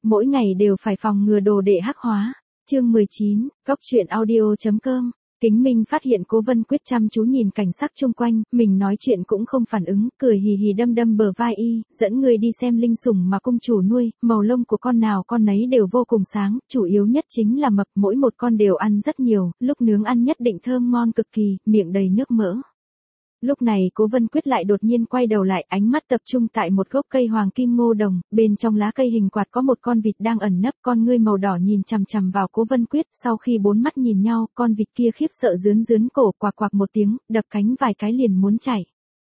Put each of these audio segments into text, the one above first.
mỗi ngày đều phải phòng ngừa đồ đệ hắc hóa. Chương 19, Góc truyện audio.com. Kính Minh phát hiện Cố Vân Quyết chăm chú nhìn cảnh sắc chung quanh, mình nói chuyện cũng không phản ứng, cười hì hì đâm đâm bờ vai y, dẫn người đi xem linh sủng mà cung chủ nuôi, màu lông của con nào con nấy đều vô cùng sáng, chủ yếu nhất chính là mập, mỗi một con đều ăn rất nhiều, lúc nướng ăn nhất định thơm ngon cực kỳ, miệng đầy nước mỡ. Lúc này Cố Vân Quyết lại đột nhiên quay đầu lại, ánh mắt tập trung tại một gốc cây hoàng kim ngô đồng, bên trong lá cây hình quạt có một con vịt đang ẩn nấp, con ngươi màu đỏ nhìn chằm chằm vào Cố Vân Quyết, sau khi bốn mắt nhìn nhau, con vịt kia khiếp sợ rướn cổ, quạc quạc một tiếng, đập cánh vài cái liền muốn chạy.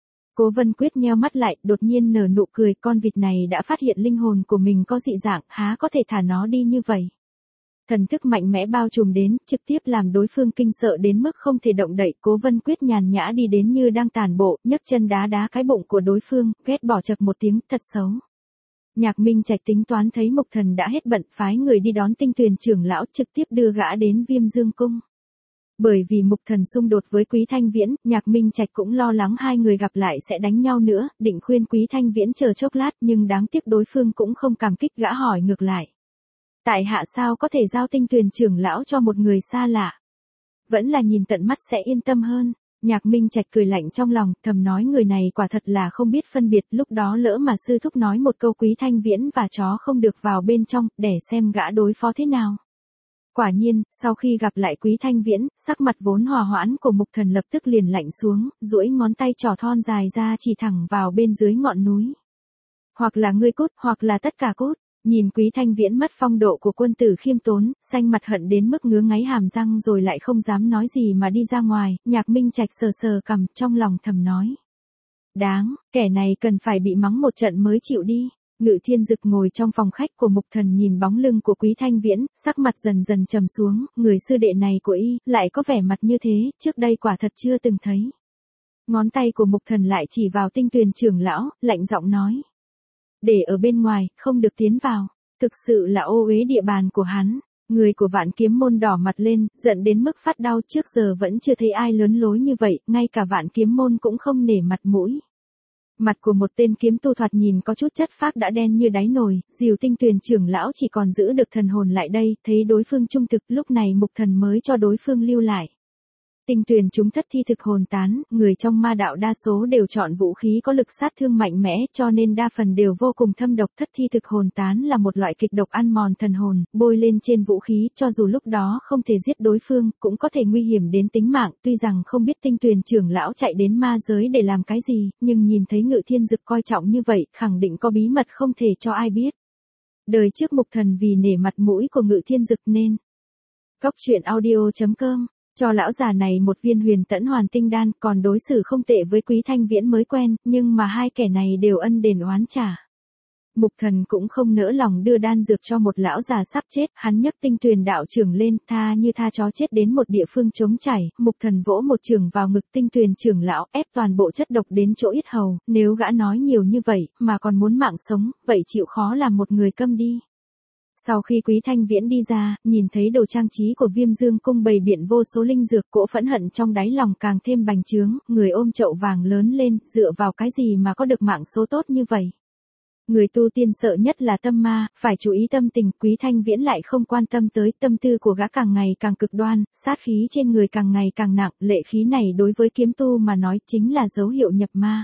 Cố Vân Quyết nheo mắt lại, đột nhiên nở nụ cười, con vịt này đã phát hiện linh hồn của mình có dị dạng, há có thể thả nó đi như vậy. Thần thức mạnh mẽ bao trùm đến, trực tiếp làm đối phương kinh sợ đến mức không thể động đậy. Cố Vân Quyết nhàn nhã đi đến như đang tản bộ, nhấc chân đá cái bụng của đối phương, ghét bỏ chật một tiếng, thật xấu. Nhạc Minh Trạch tính toán thấy Mục Thần đã hết bận, phái người đi đón Tinh Tuyền trưởng lão, trực tiếp đưa gã đến Viêm Dương cung. Bởi vì Mục Thần xung đột với Quý Thanh Viễn, Nhạc Minh Trạch cũng lo lắng hai người gặp lại sẽ đánh nhau nữa, định khuyên Quý Thanh Viễn chờ chốc lát, nhưng đáng tiếc đối phương cũng không cảm kích, gã hỏi ngược lại. Tại hạ sao có thể giao Tinh Tuyền trưởng lão cho một người xa lạ? Vẫn là nhìn tận mắt sẽ yên tâm hơn. Nhạc Minh Trạch cười lạnh trong lòng, thầm nói người này quả thật là không biết phân biệt, lúc đó lỡ mà sư thúc nói một câu Quý Thanh Viễn và chó không được vào bên trong, để xem gã đối phó thế nào. Quả nhiên, sau khi gặp lại Quý Thanh Viễn, sắc mặt vốn hòa hoãn của Mục Thần lập tức liền lạnh xuống, duỗi ngón tay trỏ thon dài ra chỉ thẳng vào bên dưới ngọn núi. Hoặc là ngươi cút, hoặc là tất cả cút. Nhìn Quý Thanh Viễn mất phong độ của quân tử khiêm tốn, xanh mặt hận đến mức ngứa ngáy hàm răng rồi lại không dám nói gì mà đi ra ngoài, Nhạc Minh Trạch sờ cằm, trong lòng thầm nói. Đáng, kẻ này cần phải bị mắng một trận mới chịu đi. Ngự Thiên Dực ngồi trong phòng khách của Mục Thần nhìn bóng lưng của Quý Thanh Viễn, sắc mặt dần dần trầm xuống, người sư đệ này của y, lại có vẻ mặt như thế, trước đây quả thật chưa từng thấy. Ngón tay của Mục Thần lại chỉ vào Tinh Tuyền trưởng lão, lạnh giọng nói. Để ở bên ngoài, không được tiến vào. Thực sự là ô uế địa bàn của hắn. Người của Vạn Kiếm môn đỏ mặt lên, giận đến mức phát đau, trước giờ vẫn chưa thấy ai lớn lối như vậy, ngay cả Vạn Kiếm môn cũng không nể mặt mũi. Mặt của một tên kiếm tu thoạt nhìn có chút chất phác đã đen như đáy nồi, dìu Tinh Tuyền trưởng lão chỉ còn giữ được thần hồn lại đây, thấy đối phương trung thực, lúc này Mục Thần mới cho đối phương lưu lại. Tinh Tuyền chúng thất thi thực hồn tán, người trong ma đạo đa số đều chọn vũ khí có lực sát thương mạnh mẽ, cho nên đa phần đều vô cùng thâm độc. Thất thi thực hồn tán là một loại kịch độc ăn mòn thần hồn, bôi lên trên vũ khí, cho dù lúc đó không thể giết đối phương, cũng có thể nguy hiểm đến tính mạng. Tuy rằng không biết Tinh Tuyền trưởng lão chạy đến ma giới để làm cái gì, nhưng nhìn thấy Ngự Thiên Dực coi trọng như vậy, khẳng định có bí mật không thể cho ai biết. Đời trước Mục Thần vì nể mặt mũi của Ngự Thiên Dực nên Góc truyện audio.com cho lão già này một viên huyền tẫn hoàn tinh đan, còn đối xử không tệ với Quý Thanh Viễn mới quen, nhưng mà hai kẻ này đều ân đền oán trả. Mục Thần cũng không nỡ lòng đưa đan dược cho một lão già sắp chết, hắn nhấc Tinh Tuyền đạo trưởng lên, tha như tha chó chết đến một địa phương trống trải, Mục Thần vỗ một chưởng vào ngực Tinh Tuyền trưởng lão, ép toàn bộ chất độc đến chỗ yết hầu, nếu gã nói nhiều như vậy, mà còn muốn mạng sống, vậy chịu khó làm một người câm đi. Sau khi Quý Thanh Viễn đi ra, nhìn thấy đồ trang trí của Viêm Dương cung bày biện vô số linh dược, cỗ phẫn hận trong đáy lòng càng thêm bành trướng, người ôm chậu vàng lớn lên, dựa vào cái gì mà có được mạng số tốt như vậy. Người tu tiên sợ nhất là tâm ma, phải chú ý tâm tình, Quý Thanh Viễn lại không quan tâm tới, tâm tư của gã càng ngày càng cực đoan, sát khí trên người càng ngày càng nặng, lệ khí này đối với kiếm tu mà nói chính là dấu hiệu nhập ma.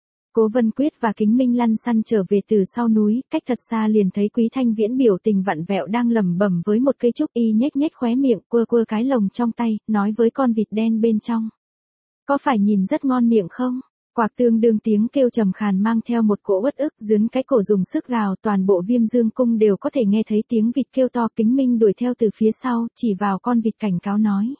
Cố Vân Quyết và Kính Minh lăn xăn trở về từ sau núi, cách thật xa liền thấy Quý Thanh Viễn biểu tình vặn vẹo đang lẩm bẩm với một cây trúc, y nhếch khóe miệng, quơ cái lồng trong tay, nói với con vịt đen bên trong. Có phải nhìn rất ngon miệng không? Quạc tương đương tiếng kêu trầm khàn mang theo một cỗ uất ức, dướn cái cổ dùng sức gào, toàn bộ Viêm Dương cung đều có thể nghe thấy tiếng vịt kêu to. Kính Minh đuổi theo từ phía sau, chỉ vào con vịt cảnh cáo nói.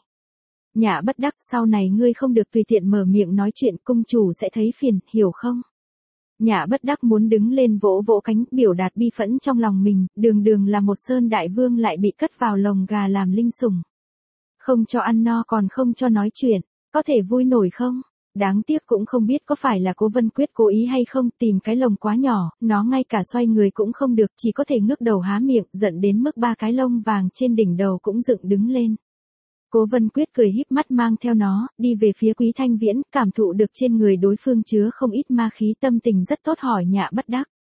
Nhã Bất Đắc, sau này ngươi không được tùy tiện mở miệng nói chuyện, cung chủ sẽ thấy phiền, hiểu không? Nhã Bất Đắc muốn đứng lên vỗ cánh, biểu đạt bi phẫn trong lòng mình, đường là một sơn đại vương lại bị cất vào lồng gà làm linh sủng. Không cho ăn no còn không cho nói chuyện, có thể vui nổi không? Đáng tiếc cũng không biết có phải là Cố Vân Quyết cố ý hay không, tìm cái lồng quá nhỏ, nó ngay cả xoay người cũng không được, chỉ có thể ngước đầu há miệng, giận đến mức ba cái lông vàng trên đỉnh đầu cũng dựng đứng lên. Cố Vân Quyết cười híp mắt mang theo nó, đi về phía Quý Thanh Viễn, cảm thụ được trên người đối phương chứa không ít ma khí, tâm tình rất tốt hỏi Nhã Bất Đắc.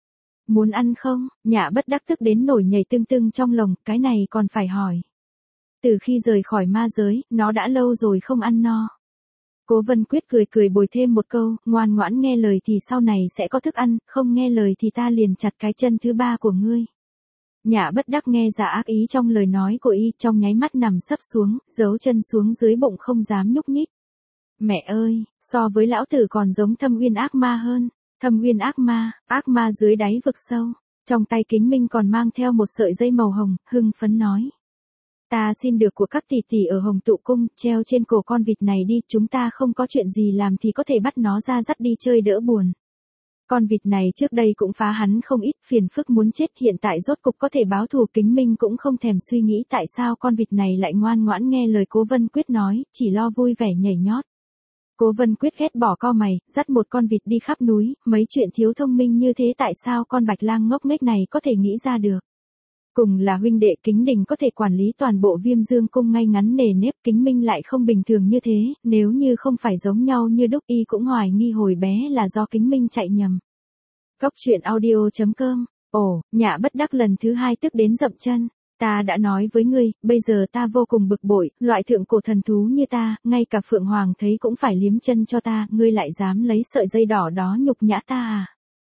Muốn ăn không? Nhã bất đắc tức đến nổi nhảy tưng tưng trong lồng, cái này còn phải hỏi. Từ khi rời khỏi ma giới, nó đã lâu rồi không ăn no. Cố Vân Quyết cười cười bồi thêm một câu, ngoan ngoãn nghe lời thì sau này sẽ có thức ăn, không nghe lời thì ta liền chặt cái chân thứ ba của ngươi. Nhã bất đắc nghe ra ác ý trong lời nói của y, trong nháy mắt nằm sấp xuống, giấu chân xuống dưới bụng không dám nhúc nhích. Mẹ ơi, so với lão tử còn giống Thâm Uyên ác ma hơn. Thâm Uyên ác ma dưới đáy vực sâu. Trong tay Kính Minh còn mang theo một sợi dây màu hồng, hưng phấn nói. Ta xin được của các tỷ tỷ ở Hồng Tụ Cung, treo trên cổ con vịt này đi, chúng ta không có chuyện gì làm thì có thể bắt nó ra dắt đi chơi đỡ buồn. Con vịt này trước đây cũng phá hắn không ít, phiền phức muốn chết, hiện tại rốt cục có thể báo thù. Kính Minh cũng không thèm suy nghĩ tại sao con vịt này lại ngoan ngoãn nghe lời Cố Vân Quyết nói, chỉ lo vui vẻ nhảy nhót. Cố Vân Quyết ghét bỏ cau mày, dắt một con vịt đi khắp núi, mấy chuyện thiếu thông minh như thế tại sao con Bạch Lang ngốc nghếch này có thể nghĩ ra được. Cùng là huynh đệ, Kính Đình có thể quản lý toàn bộ Viêm Dương Cung ngay ngắn nề nếp, Kính Minh lại không bình thường như thế, nếu như không phải giống nhau như đúc, y cũng hoài nghi hồi bé là do Kính Minh chạy nhầm. Góc truyện audio.com. Ồ, Nhã bất đắc lần thứ hai tức đến dậm chân. Ta đã nói với ngươi, bây giờ ta vô cùng bực bội, loại thượng cổ thần thú như ta, ngay cả Phượng Hoàng thấy cũng phải liếm chân cho ta, ngươi lại dám lấy sợi dây đỏ đó nhục nhã ta à?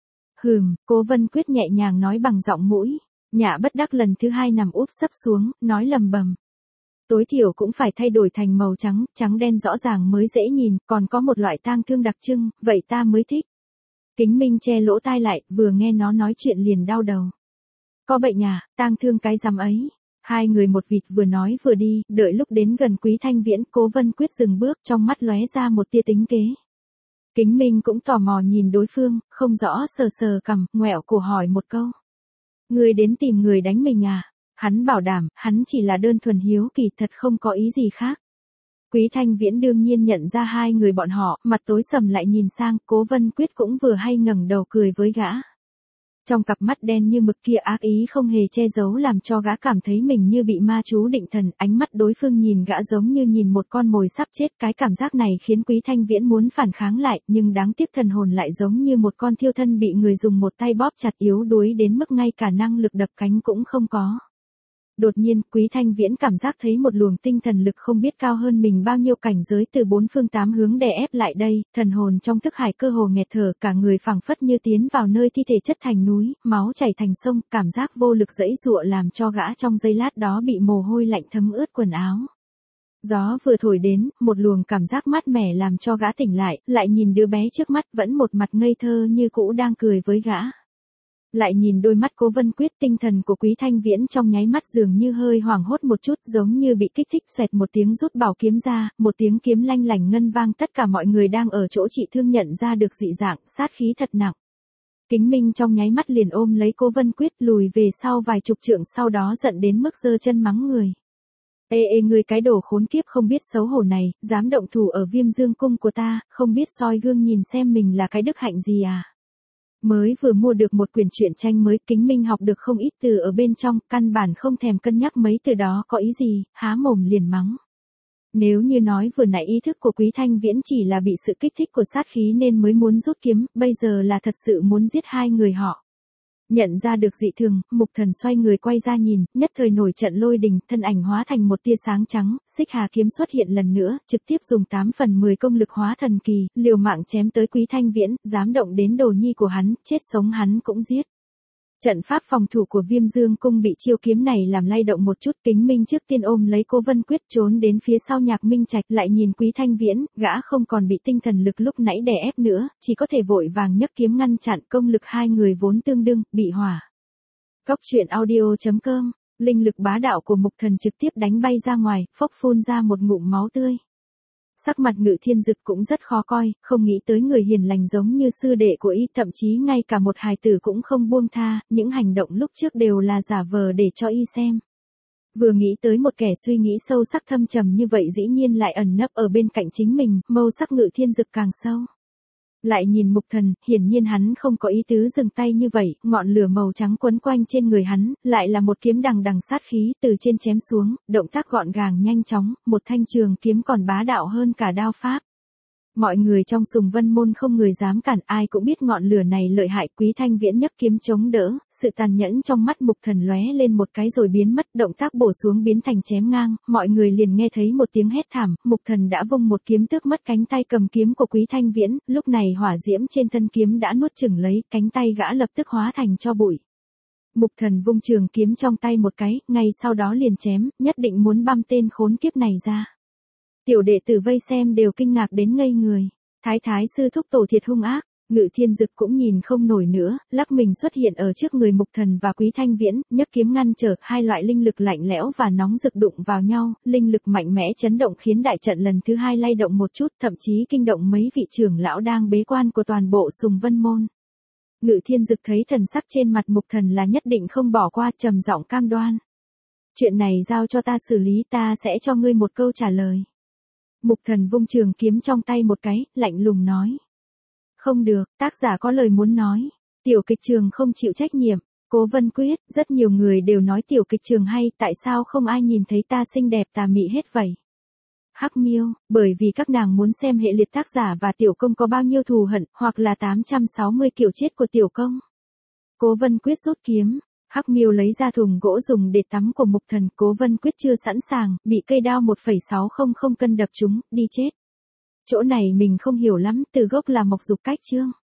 Cố Vân Quyết nhẹ nhàng nói bằng giọng mũi. Nhã bất đắc lần thứ hai nằm úp sấp xuống, nói lầm bầm. Tối thiểu cũng phải thay đổi thành màu trắng, trắng đen rõ ràng mới dễ nhìn, còn có một loại tang thương đặc trưng, vậy ta mới thích. Kính Minh che lỗ tai lại, vừa nghe nó nói chuyện liền đau đầu. Có bệnh à, tang thương cái rắm ấy. Hai người một vịt vừa nói vừa đi, đợi lúc đến gần Quý Thanh Viễn, Cố Vân Quyết dừng bước, trong mắt lóe ra một tia tính kế. Kính Minh cũng tò mò nhìn đối phương, không rõ sờ sờ cằm, ngoẹo cổ hỏi một câu. Ngươi đến tìm người đánh mình à? Hắn bảo đảm, hắn chỉ là đơn thuần hiếu kỳ, thật không có ý gì khác. Quý Thanh Viễn đương nhiên nhận ra hai người bọn họ, mặt tối sầm lại nhìn sang, Cố Vân Quyết cũng vừa hay ngẩng đầu cười với gã. Trong cặp mắt đen như mực kia ác ý không hề che giấu làm cho gã cảm thấy mình như bị ma chú định thần, ánh mắt đối phương nhìn gã giống như nhìn một con mồi sắp chết, cái cảm giác này khiến Quý Thanh Viễn muốn phản kháng lại, nhưng đáng tiếc thần hồn lại giống như một con thiêu thân bị người dùng một tay bóp chặt, yếu đuối đến mức ngay cả năng lực đập cánh cũng không có. Đột nhiên, Quý Thanh Viễn cảm giác thấy một luồng tinh thần lực không biết cao hơn mình bao nhiêu cảnh giới từ bốn phương tám hướng đè ép lại đây, thần hồn trong thức hải cơ hồ nghẹt thở, cả người phảng phất như tiến vào nơi thi thể chất thành núi, máu chảy thành sông, cảm giác vô lực giãy giụa làm cho gã trong giây lát đó bị mồ hôi lạnh thấm ướt quần áo. Gió vừa thổi đến, một luồng cảm giác mát mẻ làm cho gã tỉnh lại nhìn đứa bé trước mắt vẫn một mặt ngây thơ như cũ đang cười với gã. Lại nhìn đôi mắt Cố Vân Quyết, tinh thần của Quý Thanh Viễn trong nháy mắt dường như hơi hoảng hốt một chút, giống như bị kích thích, xoẹt một tiếng rút bảo kiếm ra, một tiếng kiếm lanh lảnh ngân vang, tất cả mọi người đang ở chỗ trị thương nhận ra được dị dạng, sát khí thật nặng. Kính Minh trong nháy mắt liền ôm lấy Cố Vân Quyết lùi về sau vài chục trượng, sau đó giận đến mức giơ chân mắng người. Ê ngươi cái đồ khốn kiếp không biết xấu hổ này, dám động thủ ở Viêm Dương Cung của ta, không biết soi gương nhìn xem mình là cái đức hạnh gì à? Mới vừa mua được một quyển truyện tranh mới, Kính Minh học được không ít từ ở bên trong, căn bản không thèm cân nhắc mấy từ đó có ý gì, há mồm liền mắng. Nếu như nói vừa nãy ý thức của Quý Thanh Viễn chỉ là bị sự kích thích của sát khí nên mới muốn rút kiếm, bây giờ là thật sự muốn giết hai người họ. Nhận ra được dị thường, Mục Thần xoay người quay ra nhìn, nhất thời nổi trận lôi đình, thân ảnh hóa thành một tia sáng trắng, Xích Hà kiếm xuất hiện lần nữa, trực tiếp dùng 8/10 công lực hóa thần kỳ, liều mạng chém tới Quý Thanh Viễn, dám động đến đồ nhi của hắn, chết sống hắn cũng giết. Trận pháp phòng thủ của Viêm Dương Cung bị chiêu kiếm này làm lay động một chút, Kính Minh trước tiên ôm lấy Cố Vân Quyết trốn đến phía sau Nhạc Minh Trạch, lại nhìn Quý Thanh Viễn, gã không còn bị tinh thần lực lúc nãy đè ép nữa, chỉ có thể vội vàng nhấc kiếm ngăn chặn, công lực hai người vốn tương đương, bị hỏa. Góc truyện audio.com, linh lực bá đạo của Mục Thần trực tiếp đánh bay ra ngoài, phốc phun ra một ngụm máu tươi. Sắc mặt Ngự Thiên Dực cũng rất khó coi, không nghĩ tới người hiền lành giống như sư đệ của y, thậm chí ngay cả một hài tử cũng không buông tha, những hành động lúc trước đều là giả vờ để cho y xem. Vừa nghĩ tới một kẻ suy nghĩ sâu sắc thâm trầm như vậy dĩ nhiên lại ẩn nấp ở bên cạnh chính mình, mâu sắc Ngự Thiên Dực càng sâu. Lại nhìn Mục Thần, hiển nhiên hắn không có ý tứ dừng tay như vậy, ngọn lửa màu trắng quấn quanh trên người hắn, lại là một kiếm đằng đằng sát khí từ trên chém xuống, động tác gọn gàng nhanh chóng, một thanh trường kiếm còn bá đạo hơn cả đao pháp. Mọi người trong Sùng Vân Môn không người dám cản, ai cũng biết ngọn lửa này lợi hại. Quý Thanh Viễn nhấc kiếm chống đỡ, sự tàn nhẫn trong mắt Mục Thần lóe lên một cái rồi biến mất, động tác bổ xuống biến thành chém ngang, mọi người liền nghe thấy một tiếng hét thảm, Mục Thần đã vung một kiếm tước mất cánh tay cầm kiếm của Quý Thanh Viễn, lúc này hỏa diễm trên thân kiếm đã nuốt chửng lấy, cánh tay gã lập tức hóa thành tro bụi. Mục Thần vung trường kiếm trong tay một cái, ngay sau đó liền chém, nhất định muốn băm tên khốn kiếp này ra. Tiểu đệ tử vây xem đều kinh ngạc đến ngây người. Thái sư thúc tổ thiệt hung ác, Ngự Thiên Dực cũng nhìn không nổi nữa, lắc mình xuất hiện ở trước người Mục Thần và Quý Thanh Viễn, nhấc kiếm ngăn trở, hai loại linh lực lạnh lẽo và nóng rực đụng vào nhau, linh lực mạnh mẽ chấn động khiến đại trận lần thứ hai lay động một chút, thậm chí kinh động mấy vị trưởng lão đang bế quan của toàn bộ Sùng Vân Môn. Ngự Thiên Dực thấy thần sắc trên mặt Mục Thần là nhất định không bỏ qua, trầm giọng cam đoan. Chuyện này giao cho ta xử lý, ta sẽ cho ngươi một câu trả lời. Mục Thần vung trường kiếm trong tay một cái, lạnh lùng nói. Không được, tác giả có lời muốn nói. Tiểu kịch trường không chịu trách nhiệm. Cố Vân Quyết, rất nhiều người đều nói tiểu kịch trường hay, tại sao không ai nhìn thấy ta xinh đẹp tà mị hết vậy? Hắc Miêu, bởi vì các nàng muốn xem hệ liệt tác giả và tiểu công có bao nhiêu thù hận, hoặc là 860 kiểu chết của tiểu công. Cố Vân Quyết rút kiếm. Hắc Miêu lấy ra thùng gỗ dùng để tắm của Mục Thần, Cố Vân Quyết chưa sẵn sàng, bị cây đao 1,600 cân đập trúng, đi chết. Chỗ này mình không hiểu lắm, từ gốc là Mộc Dục Cách Chương.